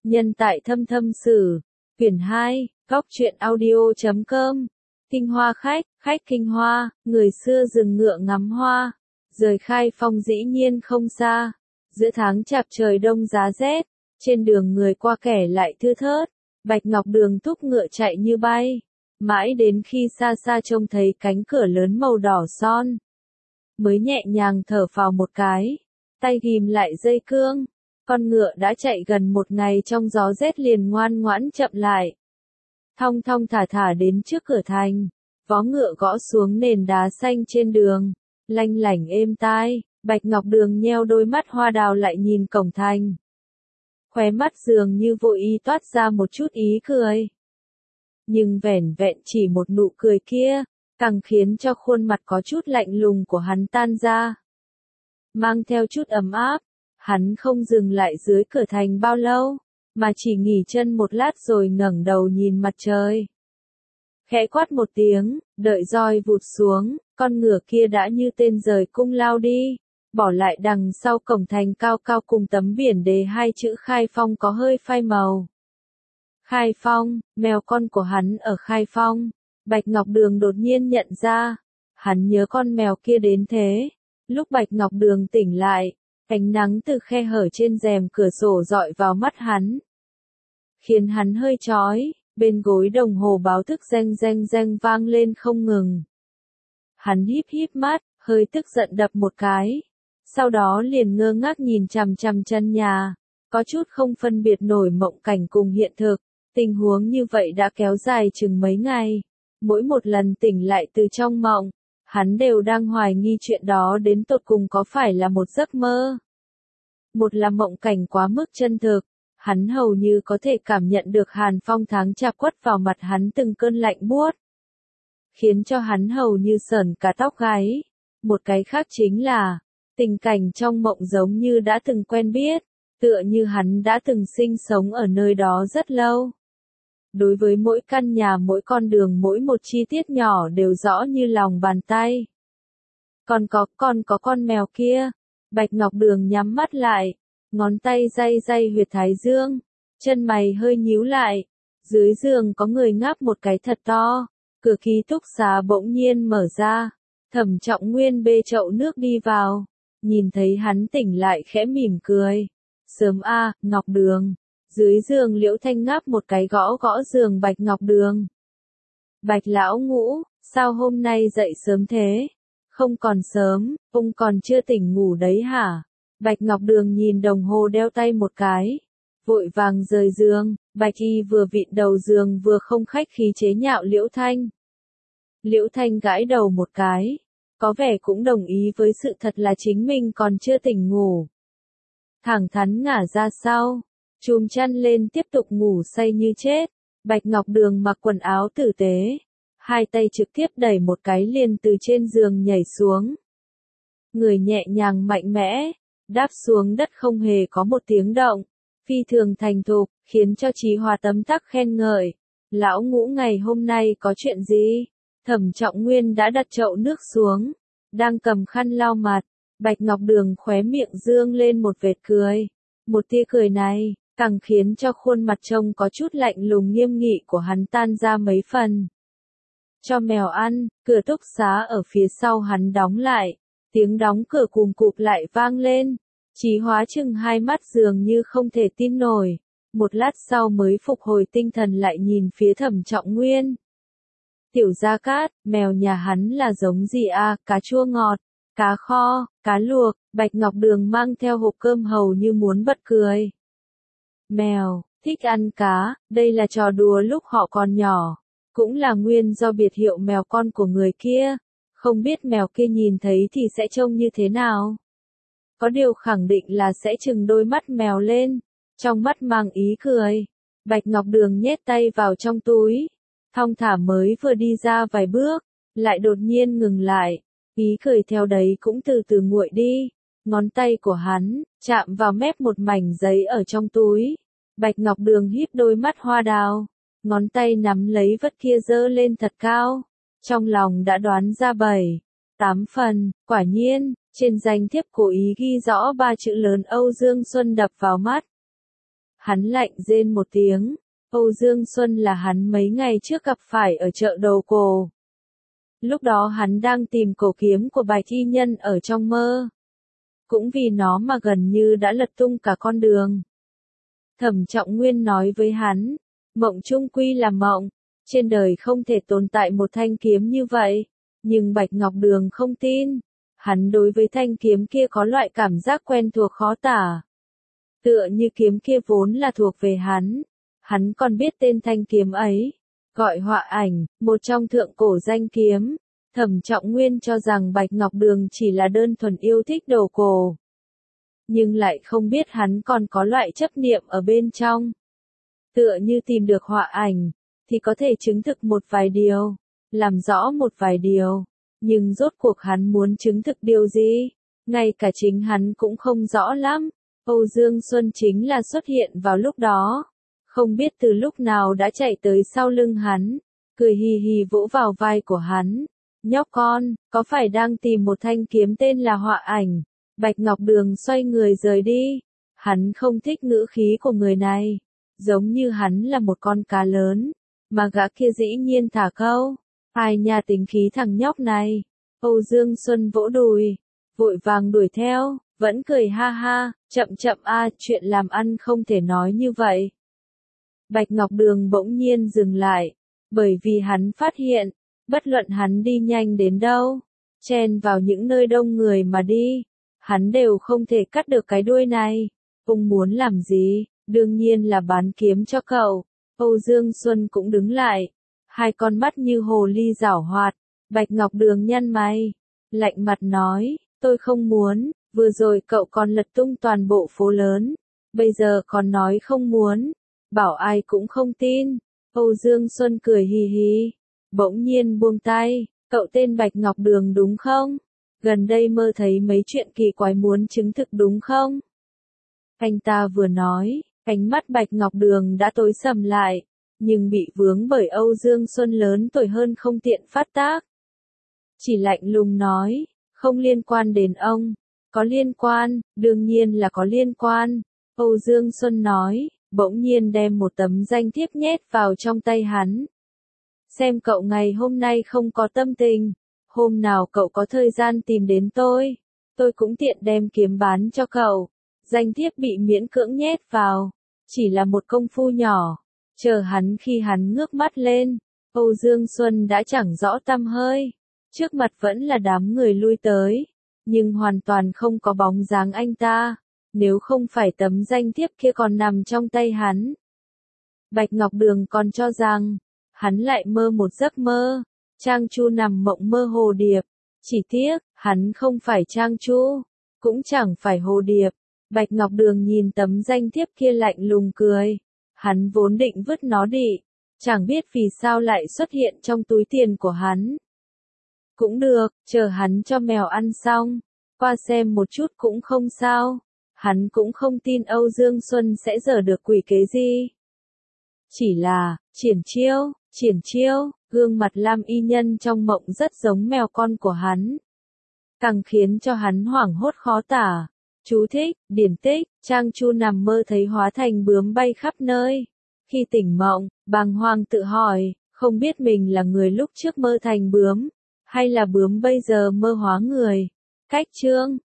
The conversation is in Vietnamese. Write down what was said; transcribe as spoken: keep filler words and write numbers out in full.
Nhân tại thâm thâm sử. Quyển hai, góc truyện audio chấm com. Kinh Hoa khách, khách Kinh Hoa, người xưa dừng ngựa ngắm hoa. Rời Khai Phong dĩ nhiên không xa. Giữa tháng chạp trời đông giá rét, trên đường người qua kẻ lại thưa thớt. Bạch Ngọc Đường thúc ngựa chạy như bay. Mãi đến khi xa xa trông thấy cánh cửa lớn màu đỏ son, mới nhẹ nhàng thở phào một cái, tay ghim lại dây cương. Con ngựa đã chạy gần một ngày trong gió rét liền ngoan ngoãn chậm lại. Thong thong thả thả đến trước cửa thành, vó ngựa gõ xuống nền đá xanh trên đường, lanh lảnh êm tai. Bạch Ngọc Đường nheo đôi mắt hoa đào lại nhìn cổng thành. Khóe mắt dường như vô ý toát ra một chút ý cười. Nhưng vẻn vẹn chỉ một nụ cười kia, càng khiến cho khuôn mặt có chút lạnh lùng của hắn tan ra. Mang theo chút ấm áp, hắn không dừng lại dưới cửa thành bao lâu, mà chỉ nghỉ chân một lát rồi ngẩng đầu nhìn mặt trời. Khẽ quát một tiếng, đợi roi vụt xuống, con ngựa kia đã như tên rời cung lao đi, bỏ lại đằng sau cổng thành cao cao cùng tấm biển đề hai chữ Khai Phong có hơi phai màu. Khai Phong, mèo con của hắn ở Khai Phong. Bạch Ngọc Đường đột nhiên nhận ra, hắn nhớ con mèo kia đến thế. Lúc Bạch Ngọc Đường tỉnh lại, ánh nắng từ khe hở trên rèm cửa sổ dọi vào mắt hắn, khiến hắn hơi chói. Bên gối đồng hồ báo thức reng reng reng vang lên không ngừng. Hắn híp híp mắt, hơi tức giận đập một cái, sau đó liền ngơ ngác nhìn chằm chằm chân nhà, có chút không phân biệt nổi mộng cảnh cùng hiện thực. Tình huống như vậy đã kéo dài chừng mấy ngày. Mỗi một lần tỉnh lại từ trong mộng, hắn đều đang hoài nghi chuyện đó đến tột cùng có phải là một giấc mơ. Một là mộng cảnh quá mức chân thực, hắn hầu như có thể cảm nhận được hàn phong tháng chạp quất vào mặt hắn từng cơn lạnh buốt, khiến cho hắn hầu như sởn cả tóc gáy. Một cái khác chính là, tình cảnh trong mộng giống như đã từng quen biết, tựa như hắn đã từng sinh sống ở nơi đó rất lâu. Đối với mỗi căn nhà, mỗi con đường, mỗi một chi tiết nhỏ đều rõ như lòng bàn tay. Còn có, còn có con mèo kia. Bạch Ngọc Đường nhắm mắt lại, ngón tay day day huyệt thái dương, chân mày hơi nhíu lại. Dưới giường có người ngáp một cái thật to, cửa ký túc xá bỗng nhiên mở ra. Thẩm Trọng Nguyên bê chậu nước đi vào, nhìn thấy hắn tỉnh lại khẽ mỉm cười. Sớm a, Ngọc Đường. Dưới giường Liễu Thanh ngáp một cái gõ gõ giường Bạch Ngọc Đường. Bạch lão ngũ, sao hôm nay dậy sớm thế? Không còn sớm, ông còn chưa tỉnh ngủ đấy hả? Bạch Ngọc Đường nhìn đồng hồ đeo tay một cái, vội vàng rời giường. Bạch Y vừa vịn đầu giường vừa không khách khí chế nhạo Liễu Thanh. Liễu Thanh gãi đầu một cái, có vẻ cũng đồng ý với sự thật là chính mình còn chưa tỉnh ngủ. Thẳng thắn ngả ra sau, chùm chăn lên tiếp tục ngủ say như chết. Bạch Ngọc Đường mặc quần áo tử tế, hai tay trực tiếp đẩy một cái liền từ trên giường nhảy xuống. Người nhẹ nhàng mạnh mẽ, đáp xuống đất không hề có một tiếng động, phi thường thành thục, khiến cho Chí Hòa tấm tắc khen ngợi. Lão Ngũ ngày hôm nay có chuyện gì? Thẩm Trọng Nguyên đã đặt chậu nước xuống, đang cầm khăn lau mặt. Bạch Ngọc Đường khóe miệng dương lên một vệt cười. Một tia cười này, càng khiến cho khuôn mặt trông có chút lạnh lùng nghiêm nghị của hắn tan ra mấy phần. Cho mèo ăn, cửa túc xá ở phía sau hắn đóng lại, tiếng đóng cửa cùm cụp lại vang lên. Chí Hóa chừng hai mắt dường như không thể tin nổi, một lát sau mới phục hồi tinh thần lại nhìn phía Thẩm Trọng Nguyên. Tiểu Gia Cát, mèo nhà hắn là giống gì à? Cá chua ngọt, cá kho, cá luộc. Bạch Ngọc Đường mang theo hộp cơm hầu như muốn bật cười. Mèo, thích ăn cá, đây là trò đùa lúc họ còn nhỏ, cũng là nguyên do biệt hiệu mèo con của người kia. Không biết mèo kia nhìn thấy thì sẽ trông như thế nào? Có điều khẳng định là sẽ trừng đôi mắt mèo lên, trong mắt mang ý cười. Bạch Ngọc Đường nhét tay vào trong túi, thong thả mới vừa đi ra vài bước, lại đột nhiên ngừng lại, ý cười theo đấy cũng từ từ nguội đi. Ngón tay của hắn chạm vào mép một mảnh giấy ở trong túi. Bạch Ngọc Đường híp đôi mắt hoa đào, ngón tay nắm lấy vật kia giơ lên thật cao, trong lòng đã đoán ra bảy, tám phần. Quả nhiên, trên danh thiếp cố ý ghi rõ ba chữ lớn Âu Dương Xuân đập vào mắt. Hắn lạnh rên một tiếng. Âu Dương Xuân là hắn mấy ngày trước gặp phải ở chợ Đầu Cổ. Lúc đó hắn đang tìm cổ kiếm của Bạch Y Nhân ở trong mơ. Cũng vì nó mà gần như đã lật tung cả con đường. Thẩm Trọng Nguyên nói với hắn, mộng chung quy là mộng, trên đời không thể tồn tại một thanh kiếm như vậy. Nhưng Bạch Ngọc Đường không tin. Hắn đối với thanh kiếm kia có loại cảm giác quen thuộc khó tả. Tựa như kiếm kia vốn là thuộc về hắn. Hắn còn biết tên thanh kiếm ấy, gọi Họa Ảnh, một trong thượng cổ danh kiếm. Thẩm Trọng Nguyên cho rằng Bạch Ngọc Đường chỉ là đơn thuần yêu thích Đầu Cổ. Nhưng lại không biết hắn còn có loại chấp niệm ở bên trong. Tựa như tìm được Họa Ảnh, thì có thể chứng thực một vài điều, làm rõ một vài điều. Nhưng rốt cuộc hắn muốn chứng thực điều gì? Ngay cả chính hắn cũng không rõ lắm. Âu Dương Xuân chính là xuất hiện vào lúc đó. Không biết từ lúc nào đã chạy tới sau lưng hắn. Cười hì hì vỗ vào vai của hắn. Nhóc con, có phải đang tìm một thanh kiếm tên là Họa Ảnh? Bạch Ngọc Đường xoay người rời đi. Hắn không thích ngữ khí của người này. Giống như hắn là một con cá lớn. Mà gã kia dĩ nhiên thả câu. Ai nha tính khí thằng nhóc này. Âu Dương Xuân vỗ đùi. Vội vàng đuổi theo. Vẫn cười ha ha. Chậm chậm a, chuyện làm ăn không thể nói như vậy. Bạch Ngọc Đường bỗng nhiên dừng lại. Bởi vì hắn phát hiện. Bất luận hắn đi nhanh đến đâu. Chen vào những nơi đông người mà đi. Hắn đều không thể cắt được cái đuôi này. Ông muốn làm gì? Đương nhiên là bán kiếm cho cậu. Âu Dương Xuân cũng đứng lại. Hai con mắt như hồ ly giảo hoạt. Bạch Ngọc Đường nhăn mày. Lạnh mặt nói, tôi không muốn. Vừa rồi cậu còn lật tung toàn bộ phố lớn. Bây giờ còn nói không muốn. Bảo ai cũng không tin. Âu Dương Xuân cười hì hì. Bỗng nhiên buông tay. Cậu tên Bạch Ngọc Đường đúng không? Gần đây mơ thấy mấy chuyện kỳ quái muốn chứng thực đúng không? Anh ta vừa nói, ánh mắt Bạch Ngọc Đường đã tối sầm lại. Nhưng bị vướng bởi Âu Dương Xuân lớn tuổi hơn không tiện phát tác. Chỉ lạnh lùng nói, không liên quan đến ông. Có liên quan, đương nhiên là có liên quan. Âu Dương Xuân nói, bỗng nhiên đem một tấm danh thiếp nhét vào trong tay hắn. Xem cậu ngày hôm nay không có tâm tình. Hôm nào cậu có thời gian tìm đến tôi. Tôi cũng tiện đem kiếm bán cho cậu. Danh thiếp bị miễn cưỡng nhét vào. Chỉ là một công phu nhỏ. Chờ hắn khi hắn ngước mắt lên. Âu Dương Xuân đã chẳng rõ tăm hơi. Trước mặt vẫn là đám người lui tới. Nhưng hoàn toàn không có bóng dáng anh ta. Nếu không phải tấm danh thiếp kia còn nằm trong tay hắn. Bạch Ngọc Đường còn cho rằng. Hắn lại mơ một giấc mơ. Trang Chu nằm mộng mơ hồ điệp. Chỉ tiếc, hắn không phải Trang Chu. Cũng chẳng phải hồ điệp. Bạch Ngọc Đường nhìn tấm danh thiếp kia lạnh lùng cười. Hắn vốn định vứt nó đi. Chẳng biết vì sao lại xuất hiện trong túi tiền của hắn. Cũng được, chờ hắn cho mèo ăn xong. Qua xem một chút cũng không sao. Hắn cũng không tin Âu Dương Xuân sẽ dở được quỷ kế gì. Chỉ là, triển chiêu, triển chiêu, gương mặt Lam Y Nhân trong mộng rất giống mèo con của hắn. Càng khiến cho hắn hoảng hốt khó tả. Chú thích, điển tích, Trang Chu nằm mơ thấy hóa thành bướm bay khắp nơi. Khi tỉnh mộng, bàng hoàng tự hỏi, không biết mình là người lúc trước mơ thành bướm, hay là bướm bây giờ mơ hóa người. Cách chương